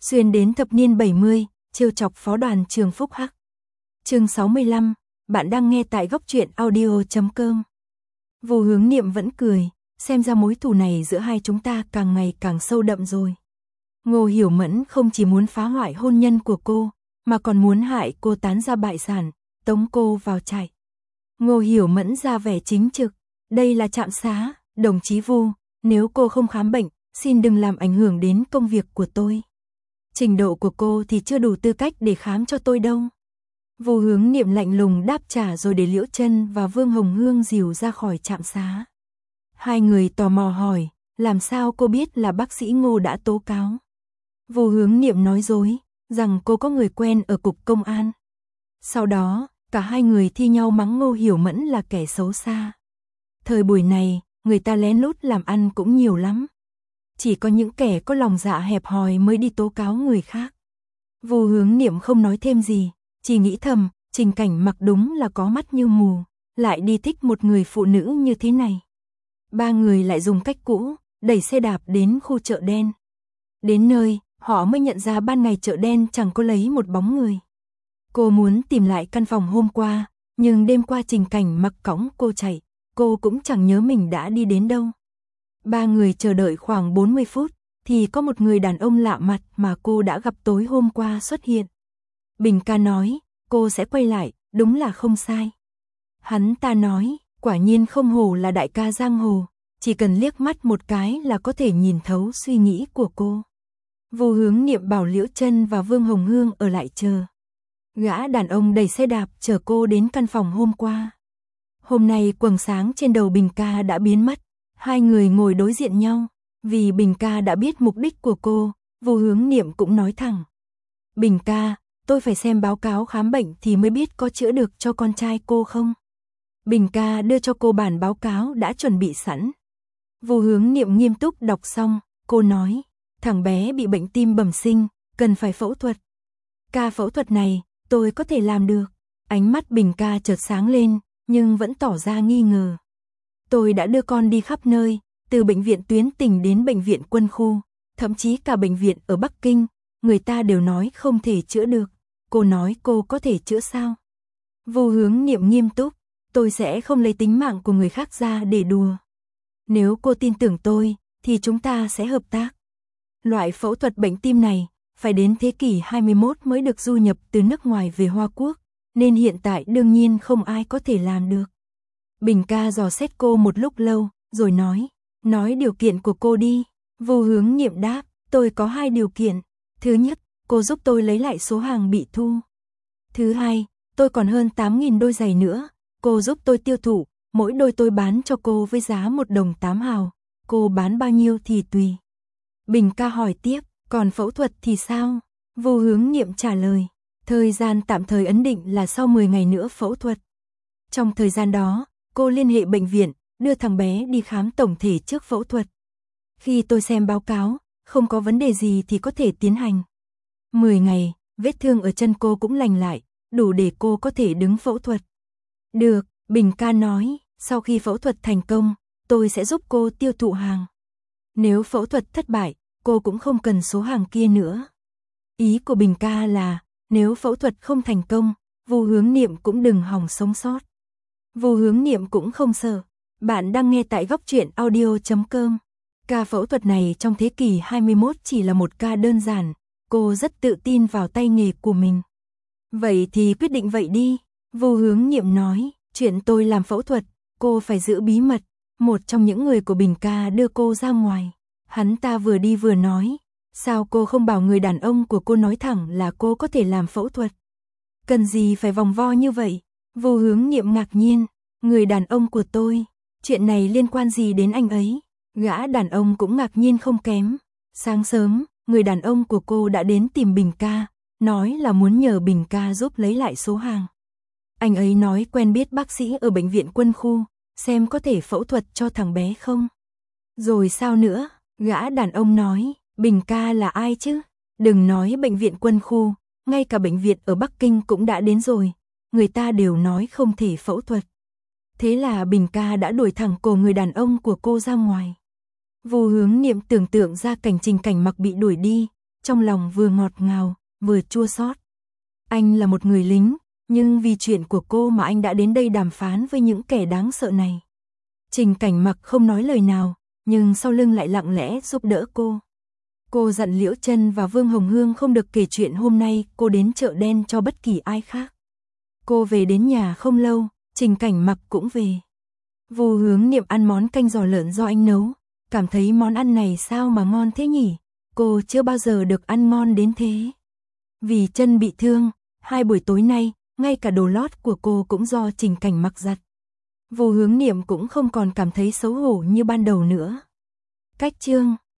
Xuyên đến thập niên 70, trêu chọc phó đoàn trường Phúc Hắc. Chương 65, bạn đang nghe tại góc truyện audio.com. Vô Hướng Niệm vẫn cười, xem ra mối thù này giữa hai chúng ta càng ngày càng sâu đậm rồi. Ngô Hiểu Mẫn không chỉ muốn phá hoại hôn nhân của cô, mà còn muốn hại cô tán ra bại sản, tống cô vào trại. Ngô Hiểu Mẫn ra vẻ chính trực, đây là trạm xá, đồng chí Vu, nếu cô không khám bệnh, xin đừng làm ảnh hưởng đến công việc của tôi. Trình độ của cô thì chưa đủ tư cách để khám cho tôi đâu. Vô Hướng Niệm lạnh lùng đáp trả rồi để Liễu Chân và Vương Hồng Hương dìu ra khỏi trạm xá. Hai người tò mò hỏi, làm sao cô biết là bác sĩ Ngô đã tố cáo? Vô Hướng Niệm nói dối, rằng cô có người quen ở cục công an. Sau đó, cả hai người thi nhau mắng Ngô Hiểu Mẫn là kẻ xấu xa. Thời buổi này, người ta lén lút làm ăn cũng nhiều lắm. Chỉ có những kẻ có lòng dạ hẹp hòi mới đi tố cáo người khác. Vô Hướng Niệm không nói thêm gì, chỉ nghĩ thầm, Trình Cảnh Mặc đúng là có mắt như mù, lại đi thích một người phụ nữ như thế này. Ba người lại dùng cách cũ, đẩy xe đạp đến khu chợ đen. Đến nơi, họ mới nhận ra ban ngày chợ đen chẳng có lấy một bóng người. Cô muốn tìm lại căn phòng hôm qua, nhưng đêm qua Trình Cảnh Mặc cõng cô chạy, cô cũng chẳng nhớ mình đã đi đến đâu. Ba người chờ đợi khoảng 40 phút, thì có một người đàn ông lạ mặt mà cô đã gặp tối hôm qua xuất hiện. Bình ca nói, cô sẽ quay lại, đúng là không sai. Hắn ta nói, quả nhiên không hổ là đại ca giang hồ, chỉ cần liếc mắt một cái là có thể nhìn thấu suy nghĩ của cô. Vô Hướng Niệm bảo Liễu Chân và Vương Hồng Hương ở lại chờ. Gã đàn ông đẩy xe đạp chở cô đến căn phòng hôm qua. Hôm nay quầng sáng trên đầu Bình ca đã biến mất. Hai người ngồi đối diện nhau, vì Bình ca đã biết mục đích của cô, Vô Hướng Niệm cũng nói thẳng. Bình ca, tôi phải xem báo cáo khám bệnh thì mới biết có chữa được cho con trai cô không. Bình ca đưa cho cô bản báo cáo đã chuẩn bị sẵn. Vô Hướng Niệm nghiêm túc đọc xong, cô nói, thằng bé bị bệnh tim bẩm sinh, cần phải phẫu thuật. Ca phẫu thuật này, tôi có thể làm được. Ánh mắt Bình ca chợt sáng lên, nhưng vẫn tỏ ra nghi ngờ. Tôi đã đưa con đi khắp nơi, từ bệnh viện tuyến tỉnh đến bệnh viện quân khu, thậm chí cả bệnh viện ở Bắc Kinh, người ta đều nói không thể chữa được. Cô nói cô có thể chữa sao? Vô Hướng Niệm nghiêm túc, tôi sẽ không lấy tính mạng của người khác ra để đùa. Nếu cô tin tưởng tôi, thì chúng ta sẽ hợp tác. Loại phẫu thuật bệnh tim này, phải đến thế kỷ 21 mới được du nhập từ nước ngoài về Hoa Quốc, nên hiện tại đương nhiên không ai có thể làm được. Bình ca dò xét cô một lúc lâu, rồi nói điều kiện của cô đi. Vô Hướng Niệm đáp, tôi có 2 điều kiện. Thứ nhất, cô giúp tôi lấy lại số hàng bị thu. Thứ hai, tôi còn hơn 8.000 đôi giày nữa, cô giúp tôi tiêu thụ, mỗi đôi tôi bán cho cô với giá 1 đồng 8 hào, cô bán bao nhiêu thì tùy. Bình ca hỏi tiếp, còn phẫu thuật thì sao? Vô Hướng Niệm trả lời, thời gian tạm thời ấn định là sau 10 ngày nữa phẫu thuật. Trong thời gian đó, cô liên hệ bệnh viện, đưa thằng bé đi khám tổng thể trước phẫu thuật. Khi tôi xem báo cáo, không có vấn đề gì thì có thể tiến hành. 10 ngày, vết thương ở chân cô cũng lành lại, đủ để cô có thể đứng phẫu thuật. Được, Bình ca nói, sau khi phẫu thuật thành công, tôi sẽ giúp cô tiêu thụ hàng. Nếu phẫu thuật thất bại, cô cũng không cần số hàng kia nữa. Ý của Bình ca là, nếu phẫu thuật không thành công, Vô Hướng Niệm cũng đừng hòng sống sót. Vô Hướng Niệm cũng không sợ. Bạn đang nghe tại góc truyện audio.com. Ca phẫu thuật này trong thế kỷ 21 chỉ là một ca đơn giản, cô rất tự tin vào tay nghề của mình. Vậy thì quyết định vậy đi. Vô Hướng Niệm nói, chuyện tôi làm phẫu thuật, cô phải giữ bí mật. Một trong những người của Bình ca đưa cô ra ngoài. Hắn ta vừa đi vừa nói, sao cô không bảo người đàn ông của cô nói thẳng là cô có thể làm phẫu thuật? Cần gì phải vòng vo như vậy? Vô Hướng Niệm ngạc nhiên, người đàn ông của tôi, chuyện này liên quan gì đến anh ấy? Gã đàn ông cũng ngạc nhiên không kém. Sáng sớm, người đàn ông của cô đã đến tìm Bình ca, nói là muốn nhờ Bình ca giúp lấy lại số hàng. Anh ấy nói quen biết bác sĩ ở bệnh viện quân khu, xem có thể phẫu thuật cho thằng bé không. Rồi sao nữa? Gã đàn ông nói, Bình ca là ai chứ? Đừng nói bệnh viện quân khu, ngay cả bệnh viện ở Bắc Kinh cũng đã đến rồi, người ta đều nói không thể phẫu thuật. Thế là Bình ca đã đuổi thẳng cổ người đàn ông của cô ra ngoài. Vô Hướng Niệm tưởng tượng ra cảnh Trình Cảnh Mặc bị đuổi đi, trong lòng vừa ngọt ngào, vừa chua xót. Anh là một người lính, nhưng vì chuyện của cô mà anh đã đến đây đàm phán với những kẻ đáng sợ này. Trình Cảnh Mặc không nói lời nào, nhưng sau lưng lại lặng lẽ giúp đỡ cô. Cô dặn Liễu Chân và Vương Hồng Hương không được kể chuyện hôm nay cô đến chợ đen cho bất kỳ ai khác. Cô về đến nhà không lâu, Trình Cảnh Mặc cũng về. Vu Hướng Niệm ăn món canh giò lợn do anh nấu, cảm thấy món ăn này sao mà ngon thế nhỉ? Cô chưa bao giờ được ăn ngon đến thế. Vì chân bị thương, 2 buổi tối nay, ngay cả đồ lót của cô cũng do Trình Cảnh Mặc giặt. Vu Hướng Niệm cũng không còn cảm thấy xấu hổ như ban đầu nữa. Cách chương